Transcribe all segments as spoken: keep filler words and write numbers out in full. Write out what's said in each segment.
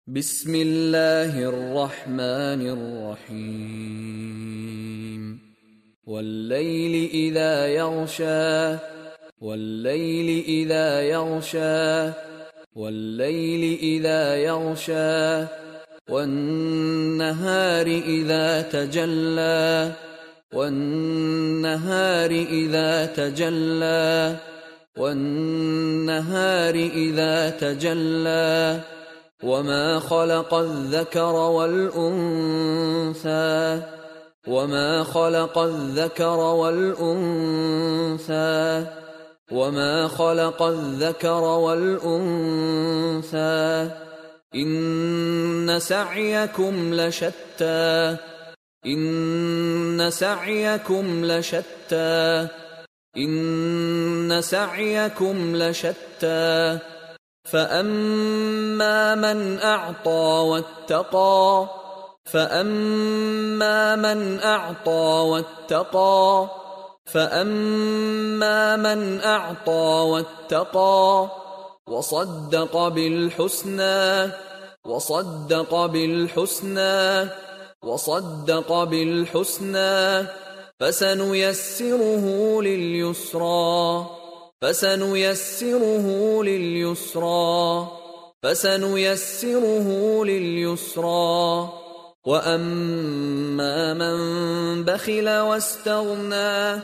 بسم الله الرحمن الرحيم والليل إذا يغشى والليل إذا يغشى والليل إذا يغشى والنهار إذا تجلى والنهار إذا تجلى والنهار إذا تجلى وما خلق الذكر والأنثى وما خلق الذكر والأنثى وما خلق الذكر والأنثى إن سعيكم لشتى إن سعيكم لشتى إن سعيكم لشتى فأما من أعطى واتقى فأما من أعطى واتقى فأما من أعطى واتقى وصدق بالحسنى وصدق بالحسنى وصدق بالحسنى فسنيسره لليسرى فسنيسره لليسرى فسنيسره لليسرى وأما من بخل واستغنى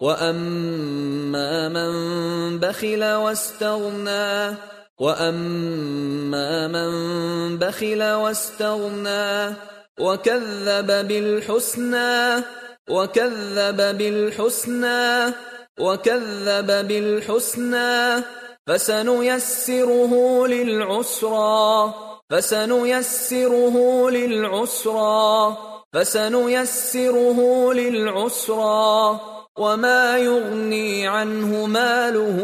وأما من بخل واستغنى وأما من بخل واستغنى وكذب بالحسنى وكذب بالحسنى وكذب بالحسنى فسنيسره للعسرى فسنيسره للعسرى فسنيسره للعسرى وما يغني عنه ماله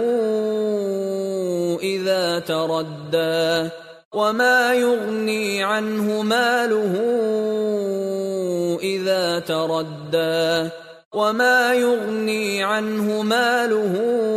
إذا تردى وما يغني عنه ماله إذا تردى وما يغني عنه ماله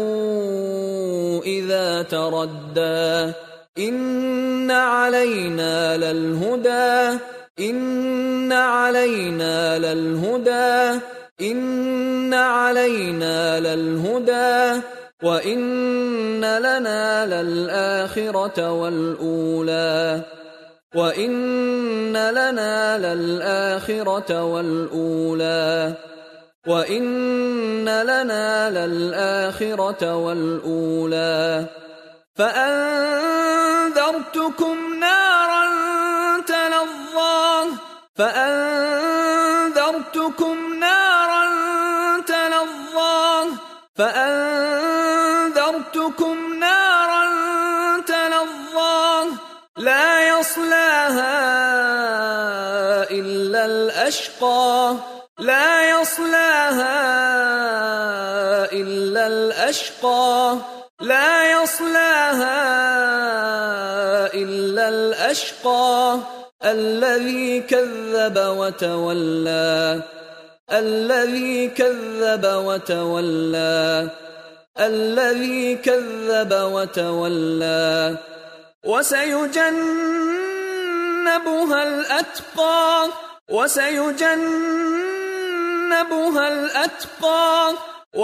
إذا تردى إن علينا للهدى إن علينا للهدى إن علينا للهدى وإن لنا للآخرة والأولى وإن لنا للآخرة والأولى وَإِنَّ لَنَا لَلْآخِرَةَ وَالْأُولَى فَأَنذَرْتُكُمْ نَارًا تَلَظَّى فَأَنذَرْتُكُمْ نَارًا تَلَظَّى فَأَنذَرْتُكُمْ نَارًا تَلَظَّى لَا يَصْلَاهَا إِلَّا الْأَشْقَى لا يصلاها إلا الأشقى لا يصلاها إلا الأشقى الذي كذب وتولى الذي كذب وتولى الذي كذب وتولى وسيجنبها الأتقى وسيجنبها الأتقى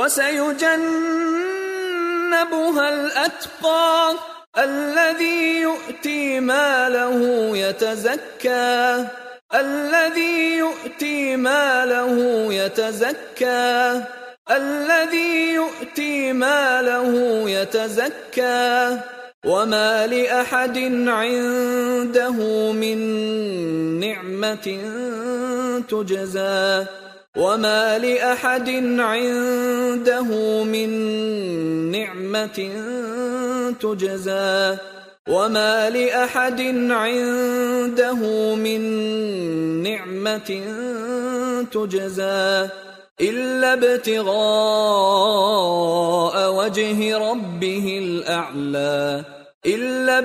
وسيجنبها الأتقى الذي يؤتي ماله يتزكى الذي يؤتي ماله يتزكى الذي يؤتي ماله يتزكى وما لأحد عنده من نعمة تجزى وما لأحد عنده من نعمة تجزى وما لأحد عنده من نعمة تجزى إلا ابتغاء وجه ربه الأعلى إلا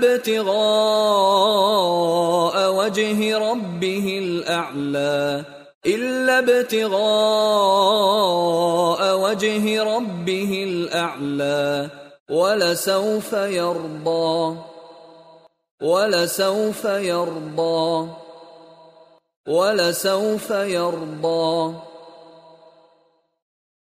ابتغاء وجه ربه الأعلى إلا ابتغاء وجه ربه الأعلى ولسوف يرضى ولسوف يرضى ولسوف يرضى